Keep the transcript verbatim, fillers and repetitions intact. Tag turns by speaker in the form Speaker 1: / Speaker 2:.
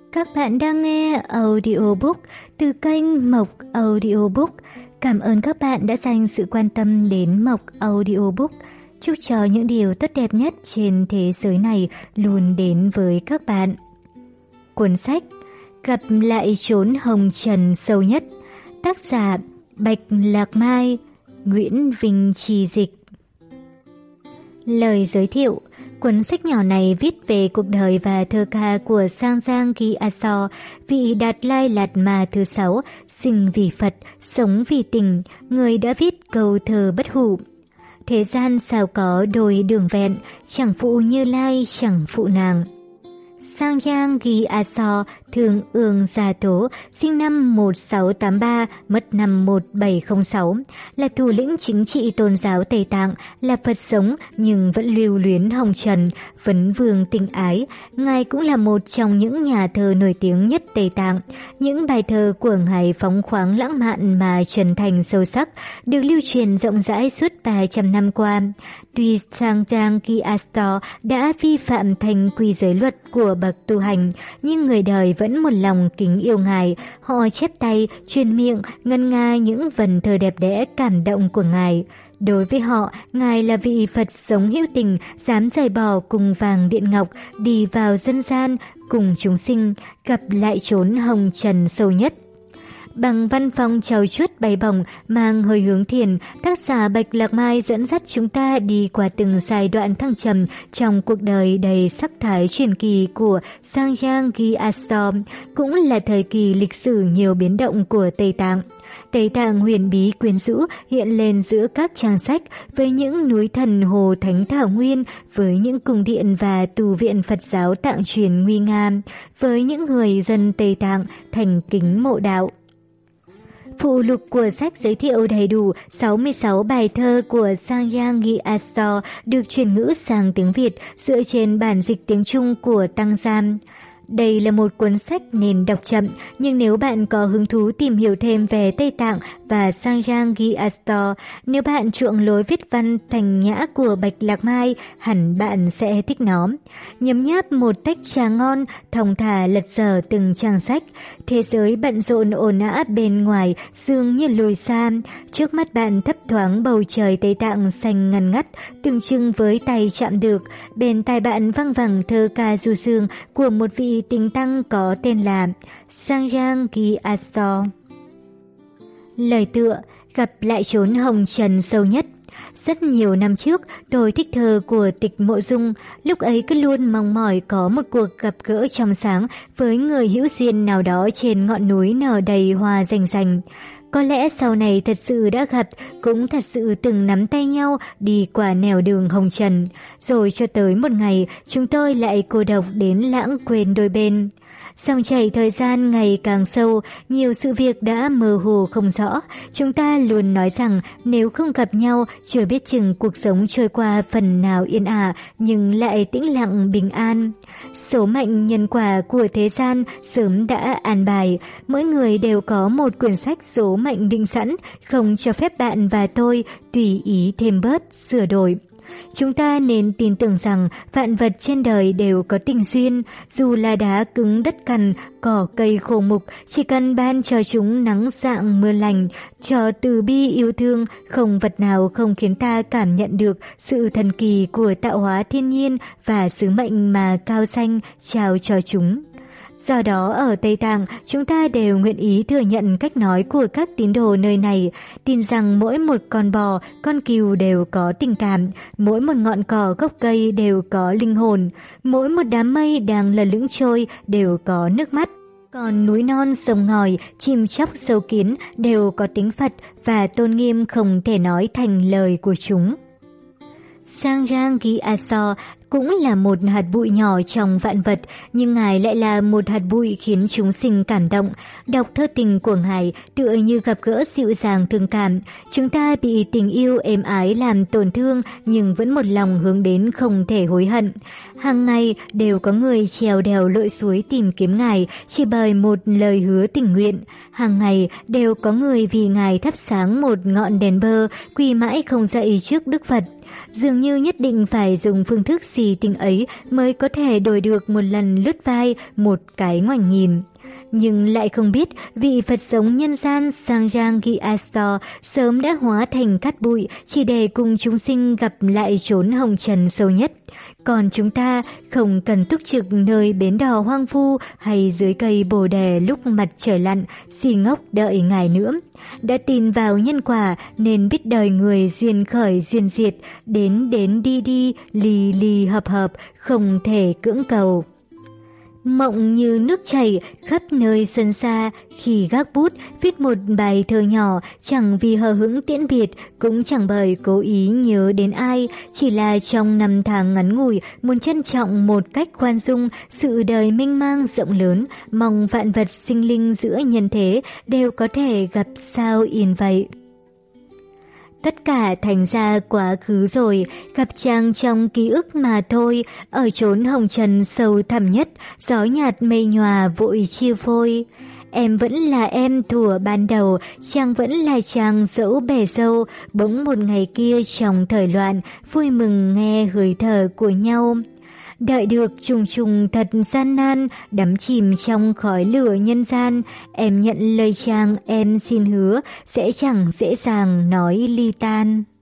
Speaker 1: Các bạn đang nghe audiobook từ kênh Mộc Audiobook. Cảm ơn các bạn đã dành sự quan tâm đến Mộc Audiobook. Chúc cho những điều tốt đẹp nhất trên thế giới này luôn đến với các bạn. Cuốn sách Gặp lại chốn hồng trần sâu nhất, tác giả Bạch Lạc Mai, Nguyễn Vinh Trì dịch. Lời giới thiệu: cuốn sách nhỏ này viết về cuộc đời và thơ ca của Sang Giang Gyatso, vị Đạt Lai Lạt Ma thứ sáu, sinh vì Phật, sống vì tình, người đã viết câu thơ bất hủ. Thế gian sao có đôi đường vẹn, chẳng phụ Như Lai chẳng phụ nàng. Sang Giang Gyatso, thường Ương Gia Tố, sinh năm một nghìn sáu trăm tám mươi ba, mất năm một nghìn bảy trăm lẻ sáu, là thủ lĩnh chính trị tôn giáo Tây Tạng, là Phật sống nhưng vẫn lưu luyến hồng trần, vấn vương tình ái. Ngài cũng là một trong những nhà thơ nổi tiếng nhất Tây Tạng. Những bài thơ của Ngài phóng khoáng lãng mạn mà chân thành sâu sắc, được lưu truyền rộng rãi suốt ba trăm năm qua. Tuy Sang Giang Gyatso đã vi phạm thành quy giới luật của bậc tu hành, nhưng người đời vẫn một lòng kính yêu Ngài. Họ chép tay, truyền miệng, ngân nga những vần thơ đẹp đẽ cảm động của Ngài. Đối với họ, Ngài là vị Phật sống hữu tình, dám rời bỏ cung vàng điện ngọc, đi vào dân gian, cùng chúng sinh, gặp lại chốn hồng trần sâu nhất. Bằng văn phong trau chuốt bay bổng, mang hơi hướng thiền, tác giả Bạch Lạc Mai dẫn dắt chúng ta đi qua từng giai đoạn thăng trầm trong cuộc đời đầy sắc thái truyền kỳ của Sang Giang Gyatso, cũng là thời kỳ lịch sử nhiều biến động của Tây Tạng. Tây Tạng huyền bí quyến rũ hiện lên giữa các trang sách, với những núi thần hồ thánh thảo nguyên, với những cung điện và tu viện Phật giáo Tạng truyền nguy nga, với những người dân Tây Tạng thành kính mộ đạo. Phụ lục của sách giới thiệu đầy đủ sáu mươi sáu bài thơ của Sang Giang Gyatso được chuyển ngữ sang tiếng Việt dựa trên bản dịch tiếng Trung của Tăng Giam. Đây là một cuốn sách nên đọc chậm, nhưng nếu bạn có hứng thú tìm hiểu thêm về Tây Tạng và Sang Giang Gyatso, nếu bạn chuộng lối viết văn thành nhã của Bạch Lạc Mai, hẳn bạn sẽ thích nó. Nhấm nháp một tách trà ngon, thong thả lật dở từng trang sách. Thế giới bận rộn ồn ào bên ngoài dường như lùi xa. Trước mắt bạn thấp thoáng bầu trời Tây Tạng xanh ngăn ngắt, tưởng chừng với tay chạm được. Bên tai bạn văng vẳng thơ ca du dương của một vị tinh tăng có tên là Sang Giang Gyatso. Lời tựa: gặp lại chốn hồng trần sâu nhất. Rất nhiều năm trước, tôi thích thơ của Tịch Mộ Dung, lúc ấy cứ luôn mong mỏi có một cuộc gặp gỡ trong sáng với người hữu duyên nào đó trên ngọn núi nở đầy hoa rành rành. Có lẽ sau này thật sự đã gặp, cũng thật sự từng nắm tay nhau đi qua nẻo đường hồng trần. Rồi cho tới một ngày, chúng tôi lại cô độc đến lãng quên đôi bên. Dòng chảy thời gian ngày càng sâu, nhiều sự việc đã mơ hồ không rõ. Chúng ta luôn nói rằng nếu không gặp nhau, chưa biết chừng cuộc sống trôi qua phần nào yên ả, nhưng lại tĩnh lặng bình an. Số mệnh nhân quả của thế gian sớm đã an bài. Mỗi người đều có một quyển sách số mệnh định sẵn, không cho phép bạn và tôi tùy ý thêm bớt, sửa đổi. Chúng ta nên tin tưởng rằng vạn vật trên đời đều có tình duyên, dù là đá cứng đất cằn, cỏ cây khô mục, chỉ cần ban cho chúng nắng rạng mưa lành, cho từ bi yêu thương, không vật nào không khiến ta cảm nhận được sự thần kỳ của tạo hóa thiên nhiên và sứ mệnh mà cao xanh trao cho chúng. Do đó ở Tây Tạng, chúng ta đều nguyện ý thừa nhận cách nói của các tín đồ nơi này, tin rằng mỗi một con bò, con cừu đều có tình cảm, mỗi một ngọn cỏ gốc cây đều có linh hồn, mỗi một đám mây đang lơ lửng trôi đều có nước mắt. Còn núi non, sông ngòi, chim chóc, sâu kiến đều có tính Phật và tôn nghiêm không thể nói thành lời của chúng. Sang Giang Gyatso cũng là một hạt bụi nhỏ trong vạn vật, nhưng Ngài lại là một hạt bụi khiến chúng sinh cảm động. Đọc thơ tình của Ngài tựa như gặp gỡ dịu dàng thương cảm. Chúng ta bị tình yêu êm ái làm tổn thương, nhưng vẫn một lòng hướng đến không thể hối hận. Hàng ngày đều có người trèo đèo lội suối tìm kiếm Ngài chỉ bởi một lời hứa tình nguyện. Hàng ngày đều có người vì Ngài thắp sáng một ngọn đèn bơ, quỳ mãi không dậy trước Đức Phật. Dường như nhất định phải dùng phương thức si tình ấy mới có thể đổi được một lần lướt vai, một cái ngoảnh nhìn. Nhưng lại không biết vị Phật sống nhân gian Sanjang Gyatso sớm đã hóa thành cát bụi chỉ để cùng chúng sinh gặp lại chốn hồng trần sâu nhất. Còn chúng ta không cần túc trực nơi bến đò hoang vu hay dưới cây bồ đề lúc mặt trời lặn, si ngốc đợi Ngài nữa. Đã tin vào nhân quả nên biết đời người duyên khởi duyên diệt, đến đến đi đi, ly ly hợp hợp, không thể cưỡng cầu. Mộng như nước chảy khắp nơi xuân xa, khi gác bút viết một bài thơ nhỏ, chẳng vì hờ hững tiễn biệt, cũng chẳng bởi cố ý nhớ đến ai, chỉ là trong năm tháng ngắn ngủi muốn trân trọng một cách khoan dung sự đời mênh mang rộng lớn, mong vạn vật sinh linh giữa nhân thế đều có thể gặp sao yên vậy. Tất cả thành ra quá khứ rồi, gặp chàng trong ký ức mà thôi, ở chốn hồng trần sâu thẳm nhất, gió nhạt mây nhòa vội chia phôi. Em vẫn là em thuở ban đầu, chàng vẫn là chàng dẫu bể sâu, bỗng một ngày kia trong thời loạn, vui mừng nghe hơi thở của nhau. Đợi được trùng trùng thật gian nan, đắm chìm trong khói lửa nhân gian, em nhận lời chàng, em xin hứa, sẽ chẳng dễ dàng nói ly tan.